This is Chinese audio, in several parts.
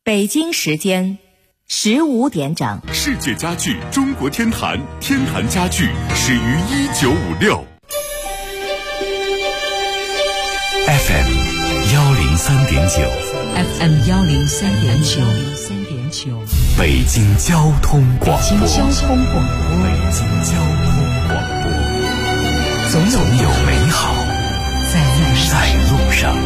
北京时间15点整。 世界家具中国天坛，天坛家具始于1956。FM 103.9 FM 103.9， 北京交通广播。 北京总有美好在路上。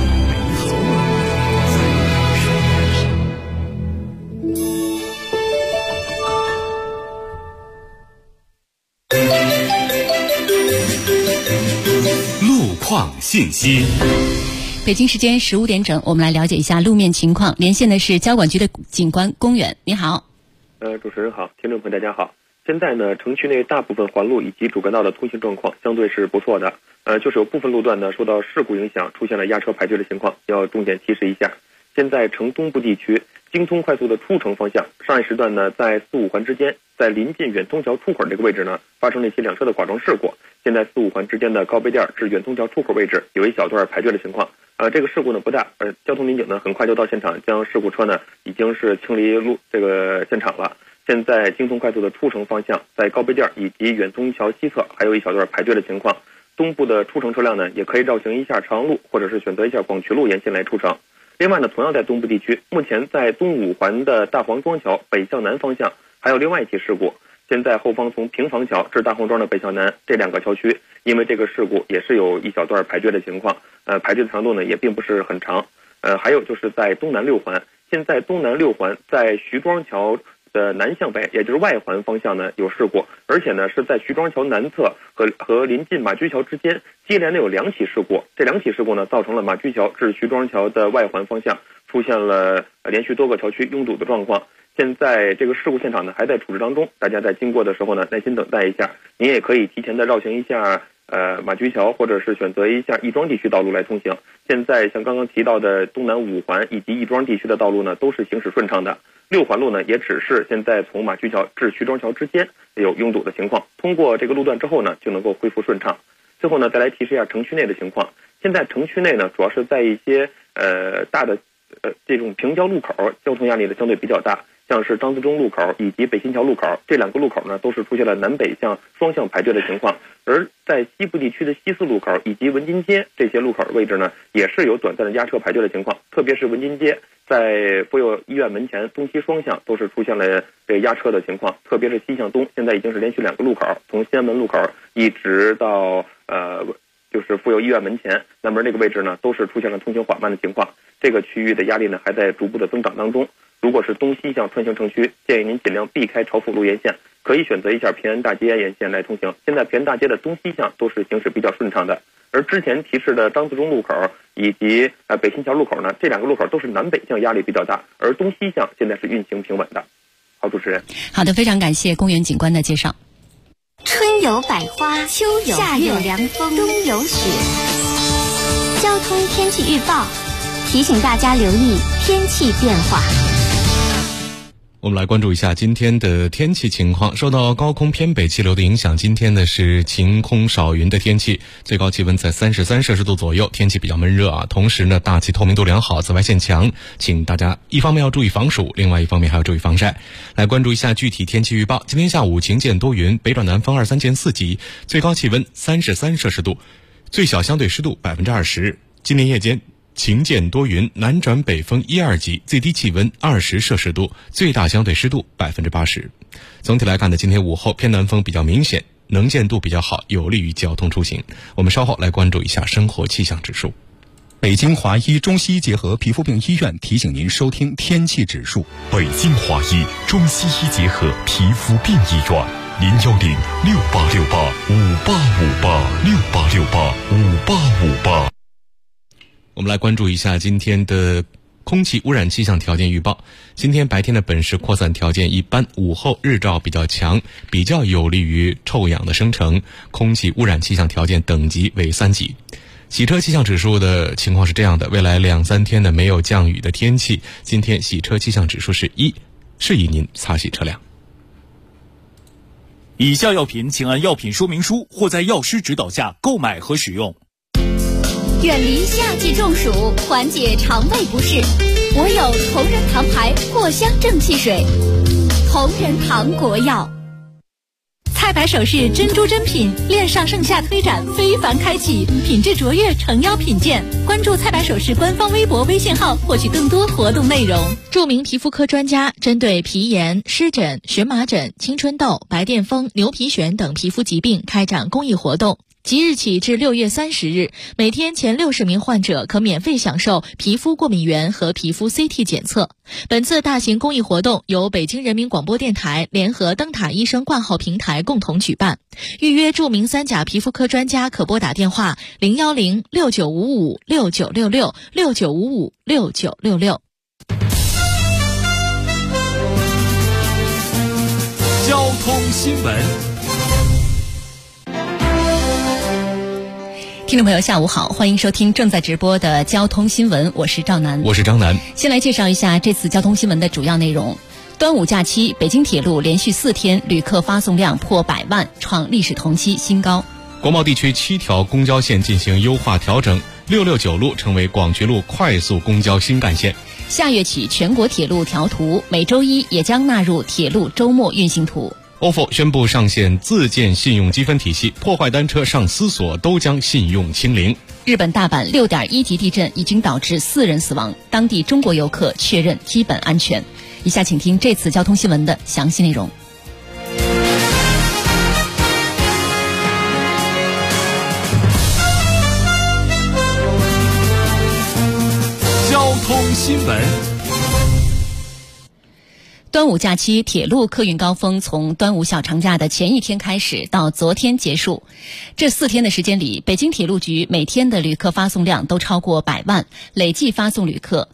路况信息。 北京时间15点整，我们来了解一下路面情况。连线的是交管局的警官龚远，你好。 主持人好，听众朋友大家好。现在呢，城区内大部分环路以及主干道的通行状况相对是不错的。就是有部分路段呢受到事故影响，出现了压车排队的情况，要重点提示一下。现在城东部地区京通快速的出城方向，上一时段呢在4、5环之间，在临近远通桥出口这个位置呢发生了一起两车的剐撞事故。现在4、5环之间的高碑店至远通桥出口位置有一小段排队的情况。这个事故呢不大，交通民警呢很快就到现场，将事故车呢已经是清离这个现场了。现在京通快速的出城方向，在高碑店以及远通桥西侧还有一小段排队的情况。东部的出城车辆呢也可以绕行一下长路，或者是选择一下广渠路沿线来出城。另外呢，同样在东部地区，目前在东5环的大黄庄桥北向南方向还有另外一起事故。现在后方从平房桥至大黄庄的北向南这两个桥区，因为这个事故也是有一小段排队的情况，排队的长度呢也并不是很长。还有就是在东南6环，现在东南6环在徐庄桥的南向北，也就是外环方向呢有事故，而且呢是在徐庄桥南侧和临近马驹桥之间接连的有2起事故。这2起事故呢造成了马驹桥至徐庄桥的外环方向出现了连续多个桥区拥堵的状况。现在这个事故现场呢还在处置当中，大家在经过的时候呢耐心等待一下。您也可以提前的绕行一下马驹桥，或者是选择一下亦庄地区道路来通行。现在像刚刚提到的东南5环以及亦庄地区的道路呢都是行驶顺畅的。6环路呢也只是现在从马驹桥至徐庄桥之间有拥堵的情况，通过这个路段之后呢就能够恢复顺畅。最后呢再来提示一下城区内的情况。现在城区内呢主要是在一些大的这种平交路口，交通压力呢相对比较大，像是张自忠路口以及北新桥路口，这2个路口呢都是出现了南北向双向排队的情况。而在西部地区的西四路口以及文津街这些路口位置呢也是有短暂的压车排队的情况，特别是文津街在妇幼医院门前东西双向都是出现了压车的情况，特别是西向东，现在已经是连续2个路口，从西安门路口一直到就是妇幼医院门前，那么那个位置呢都是出现了通行缓慢的情况。这个区域的压力呢还在逐步的增长当中。如果是东西向穿行城区，建议您尽量避开朝辅路沿线，可以选择一下平安大街沿线来通行。现在平安大街的东西向都是行驶比较顺畅的。而之前提示的张自忠路口以及北新桥路口呢，这2个路口都是南北向压力比较大，而东西向现在是运行平稳的。好，主持人。 好的，非常感谢龚远警官的介绍。 春有百花，秋有夏有凉风，冬有雪。交通天气预报提醒大家留意天气变化。 我们来关注一下今天的天气情况。受到高空偏北气流的影响，今天呢是晴空少云的天气，最高气温在33摄氏度左右，天气比较闷热啊。同时呢，大气透明度良好，紫外线强，请大家一方面要注意防暑，另外一方面还要注意防晒。来关注一下具体天气预报。今天下午晴见多云，北转南风2、3见4级，最高气温33摄氏度，最小相对湿度20%。今天夜间晴见多云，南转北风1、2级，最低气温20摄氏度，最大相对湿度80%。总体来看呢，今天午后偏南风比较明显，能见度比较好，有利于交通出行。我们稍后来关注一下生活气象指数。 北京华医中西医结合皮肤病医院提醒您收听天气指数。 北京华医中西医结合皮肤病医院，0106868585858685858。 我们来关注一下今天的空气污染气象条件预报。今天白天的本市扩散条件一般，午后日照比较强，比较有利于臭氧的生成，空气污染气象条件等级为3级。洗车气象指数的情况是这样的，未来2、3天的没有降雨的天气，今天洗车气象指数是1，适宜您擦洗车辆。 以下药品请按药品说明书或在药师指导下购买和使用。 远离夏季中暑，缓解肠胃不适。 我有同仁堂牌藿香正气水。同仁堂国药。 菜百首饰珍珠珍品链上盛下推展非凡开启，品质卓越诚邀品鉴。关注菜百首饰官方微博微信号，获取更多活动内容。 著名皮肤科专家针对皮炎、湿疹、荨麻疹、青春痘、白癜风、牛皮癣等皮肤疾病开展公益活动。即日起至6月30日，每天前60名患者可免费享受皮肤过敏原和皮肤 CT 检测。本次大型公益活动由北京人民广播电台联合灯塔医生挂号平台共同举办。预约著名3甲皮肤科专家可拨打电话01069556966 69556966。 交通新闻。 听众朋友下午好，欢迎收听正在直播的交通新闻，我是赵楠。 我是张楠。 先来介绍一下这次交通新闻的主要内容。端午假期，北京铁路连续4天旅客发送量破100万，创历史同期新高。 国贸地区7条公交线进行优化调整，669路成为广渠路快速公交新干线。 下月起，全国铁路调图每周一也将纳入铁路周末运行图。 ofo 宣布上线自建信用积分体系，破坏单车上私锁都将信用清零。 日本大阪6.1级地震已经导致4人死亡，当地中国游客确认基本安全。以下请听这次交通新闻的详细内容。 交通新闻。 端午假期铁路客运高峰从端午小长假的前一天开始到昨天结束，这4天的时间里，北京铁路局每天的旅客发送量都超过100万，累计发送旅客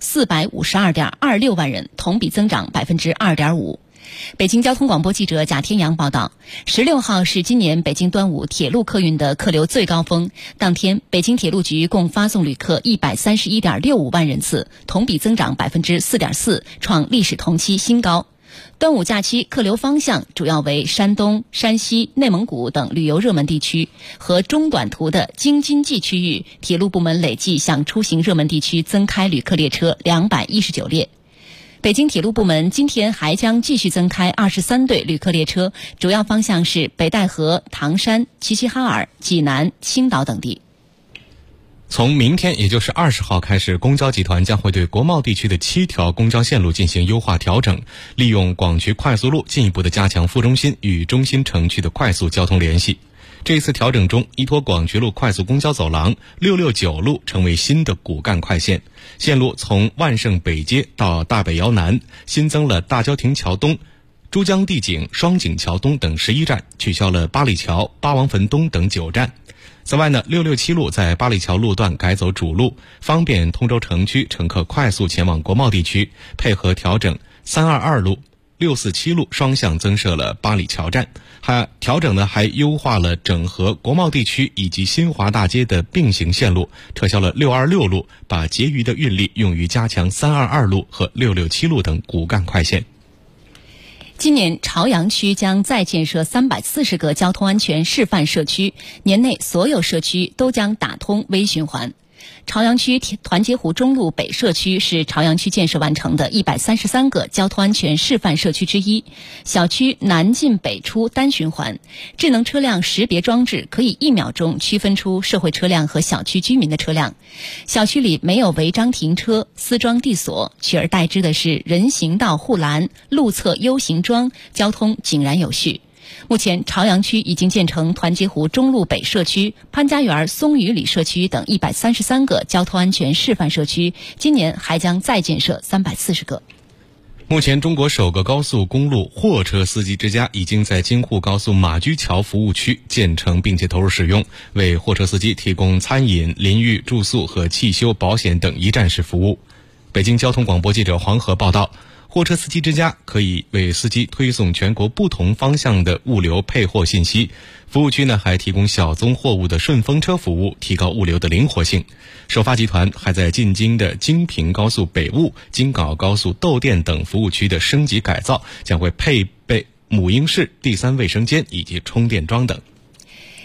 452.26万人，同比增长2.5%。北京交通广播记者贾天阳报道，16号是今年北京端午铁路客运的客流最高峰，当天北京铁路局共发送旅客131.65万人次，同比增长4.4%，创历史同期新高。端午假期客流方向主要为山东、山西、内蒙古等旅游热门地区和中短途的京津冀区域，铁路部门累计向出行热门地区增开旅客列车219列。北京铁路部门今天还将继续增开23对旅客列车，主要方向是北戴河、唐山、齐齐哈尔、济南、青岛等地。 从明天，也就是20号开始，公交集团将会对国贸地区的7条公交线路进行优化调整，利用广渠快速路进一步的加强副中心与中心城区的快速交通联系。这次调整中，依托广渠路快速公交走廊669路成为新的骨干快线，线路从万盛北街到大北窑南，新增了大郊亭桥东、珠江帝景、双井桥东等11站，取消了八里桥、八王坟东等9站。此外呢，667路在八里桥路段改走主路，方便通州城区乘客快速前往国贸地区。配合调整，322路、647路双向增设了八里桥站。调整呢还优化了整合国贸地区以及新华大街的并行线路，撤销了626路，把结余的运力用于加强322路和667路等骨干快线。 今年朝阳区将再建设340个交通安全示范社区，年内所有社区都将打通微循环。朝阳区团结湖中路北社区是朝阳区建设完成的133个交通安全示范社区之一。小区南进北出单循环，智能车辆识别装置可以1秒钟区分出社会车辆和小区居民的车辆。小区里没有违章停车、私装地锁，取而代之的是人行道护栏、路侧 U 型桩，交通井然有序。目前朝阳区已经建成团结湖中路北社区、潘家园松榆里社区等133个交通安全示范社区，今年还将再建设340个。 目前中国首个高速公路货车司机之家已经在京沪高速马驹桥服务区建成并且投入使用，为货车司机提供餐饮、淋浴、住宿和汽修保险等一站式服务。北京交通广播记者黄河报道，货车司机之家可以为司机推送全国不同方向的物流配货信息。服务区呢还提供小宗货物的顺风车服务，提高物流的灵活性。首发集团还在进京的京平高速北坞、京皋高速窦店等服务区的升级改造，将会配备母婴室、第3卫生间以及充电桩等。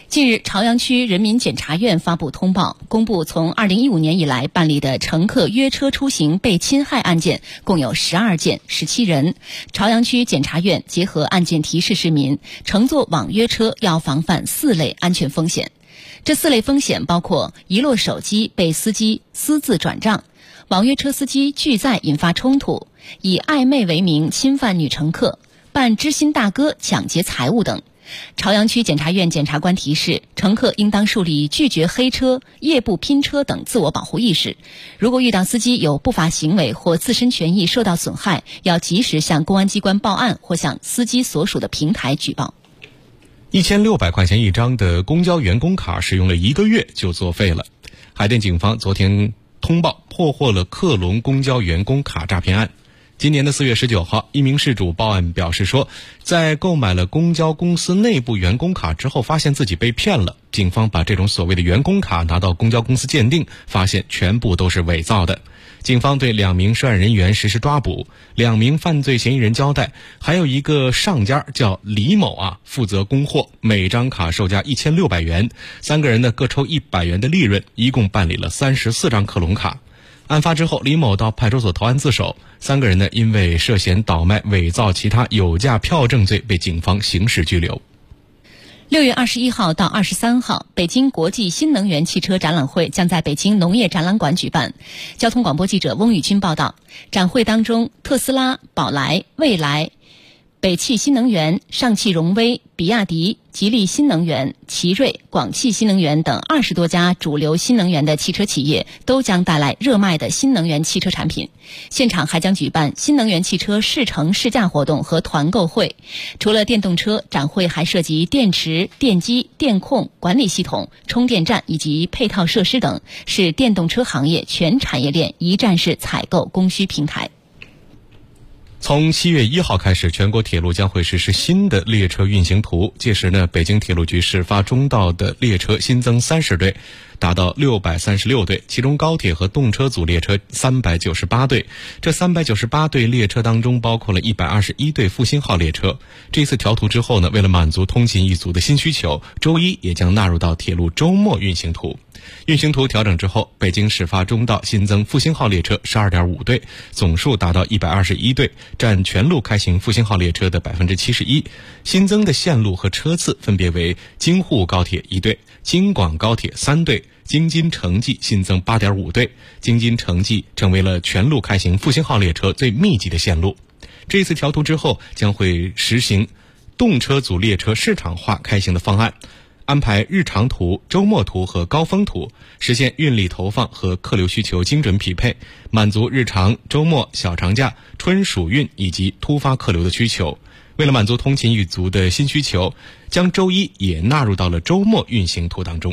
近日，朝阳区人民检察院发布通报，公布从2015年以来办理的乘客约车出行被侵害案件共有12件，17人。朝阳区检察院结合案件提示市民，乘坐网约车要防范4类安全风险。这4类风险包括遗落手机被司机私自转账、网约车司机拒载引发冲突、以暧昧为名侵犯女乘客、扮知心大哥抢劫财物等。朝阳区检察院检察官提示，乘客应当树立拒绝黑车、夜不拼车等自我保护意识。如果遇到司机有不法行为或自身权益受到损害，要及时向公安机关报案或向司机所属的平台举报。 1600块钱一张的公交员工卡使用了1个月就作废了。海淀警方昨天通报破获了克隆公交员工卡诈骗案。今年的4月19号，一名事主报案表示说，在购买了公交公司内部员工卡之后，发现自己被骗了。警方把这种所谓的员工卡拿到公交公司鉴定，发现全部都是伪造的。警方对2名涉案人员实施抓捕，2名犯罪嫌疑人交代，还有一个上家叫李某负责供货，每张卡售价1600元，3个人呢各抽100元的利润，一共办理了34张克隆卡。案发之后，李某到派出所投案自首，3个人呢因为涉嫌倒卖、伪造其他有价票证罪被警方刑事拘留。 6月21号到23号，北京国际新能源汽车展览会将在北京农业展览馆举办。交通广播记者翁宇军报道，展会当中，特斯拉、宝来、蔚来、北汽新能源、上汽荣威、比亚迪、吉利新能源、奇瑞、广汽新能源等20多家主流新能源的汽车企业都将带来热卖的新能源汽车产品。现场还将举办新能源汽车试乘试驾活动和团购会。除了电动车，展会还涉及电池、电机、电控、管理系统、充电站以及配套设施等，是电动车行业全产业链一站式采购供需平台。 从7月1号开始，全国铁路将会实施新的列车运行图。届时呢，北京铁路局始发中道的列车新增30对，达到636对，其中高铁和动车组列车398对。这398对列车当中包括了121对复兴号列车。这次调图之后呢，为了满足通勤一族的新需求，周一也将纳入到铁路周末运行图。运行图调整之后，北京始发中道新增复兴号列车12.5对，总数达到121对，占全路开行复兴号列车的71%。新增的线路和车次分别为京沪高铁1对，京广高铁3对，京津城际新增8.5对，京津城际成为了全路开行复兴号列车最密集的线路。这次调图之后，将会实行动车组列车市场化开行的方案，安排日常图、周末图和高峰图，实现运力投放和客流需求精准匹配，满足日常、周末、小长假、春暑运以及突发客流的需求。为了满足通勤一族的新需求，将周一也纳入到了周末运行图当中。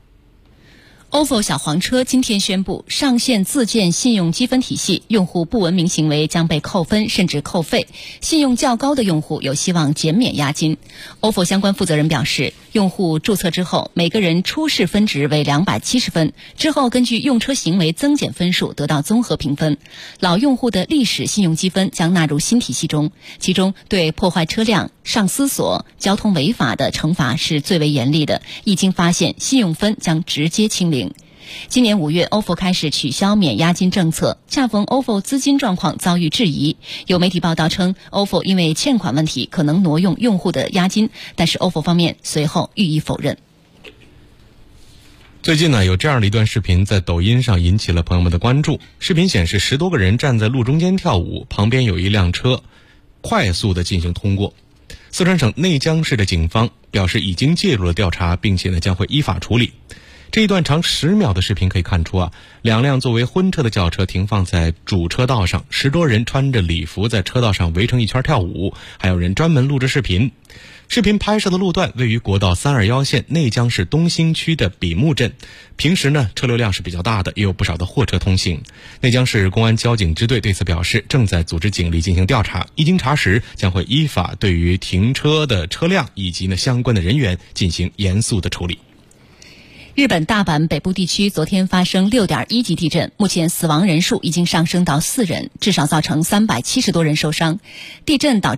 ofo 小黄车今天宣布上线自建信用积分体系，用户不文明行为将被扣分甚至扣费，信用较高的用户有希望减免押金。ofo 相关负责人表示，用户注册之后，每个人初试分值为270分，之后根据用车行为增减分数得到综合评分。老用户的历史信用积分将纳入新体系中，其中对破坏车辆、上私锁、交通违法的惩罚是最为严厉的，一经发现，信用分将直接清零。今年5月 ofo 开始取消免押金政策，恰逢 ofo 资金状况遭遇质疑。有媒体报道称 ofo 因为欠款问题可能挪用用户的押金，但是 ofo 方面随后予以否认。 最近呢，有这样的一段视频在抖音上引起了朋友们的关注。视频显示10多个人站在路中间跳舞，旁边有一辆车快速的进行通过。四川省内江市的警方表示已经介入了调查，并且呢将会依法处理。这一段长10秒的视频可以看出2辆作为婚车的轿车停放在主车道上，10多人穿着礼服在车道上围成一圈跳舞，还有人专门录制视频。视频拍摄的路段位于国道321线内江市东兴区的比木镇，平时呢车流量是比较大的，也有不少的货车通行。内江市公安交警支队对此表示，正在组织警力进行调查，一经查实将会依法对于停车的车辆以及呢相关的人员进行严肃的处理。 日本大阪北部地区昨天发生6.1级地震，目前死亡人数已经上升到4人，至少造成370多人受伤。地震导致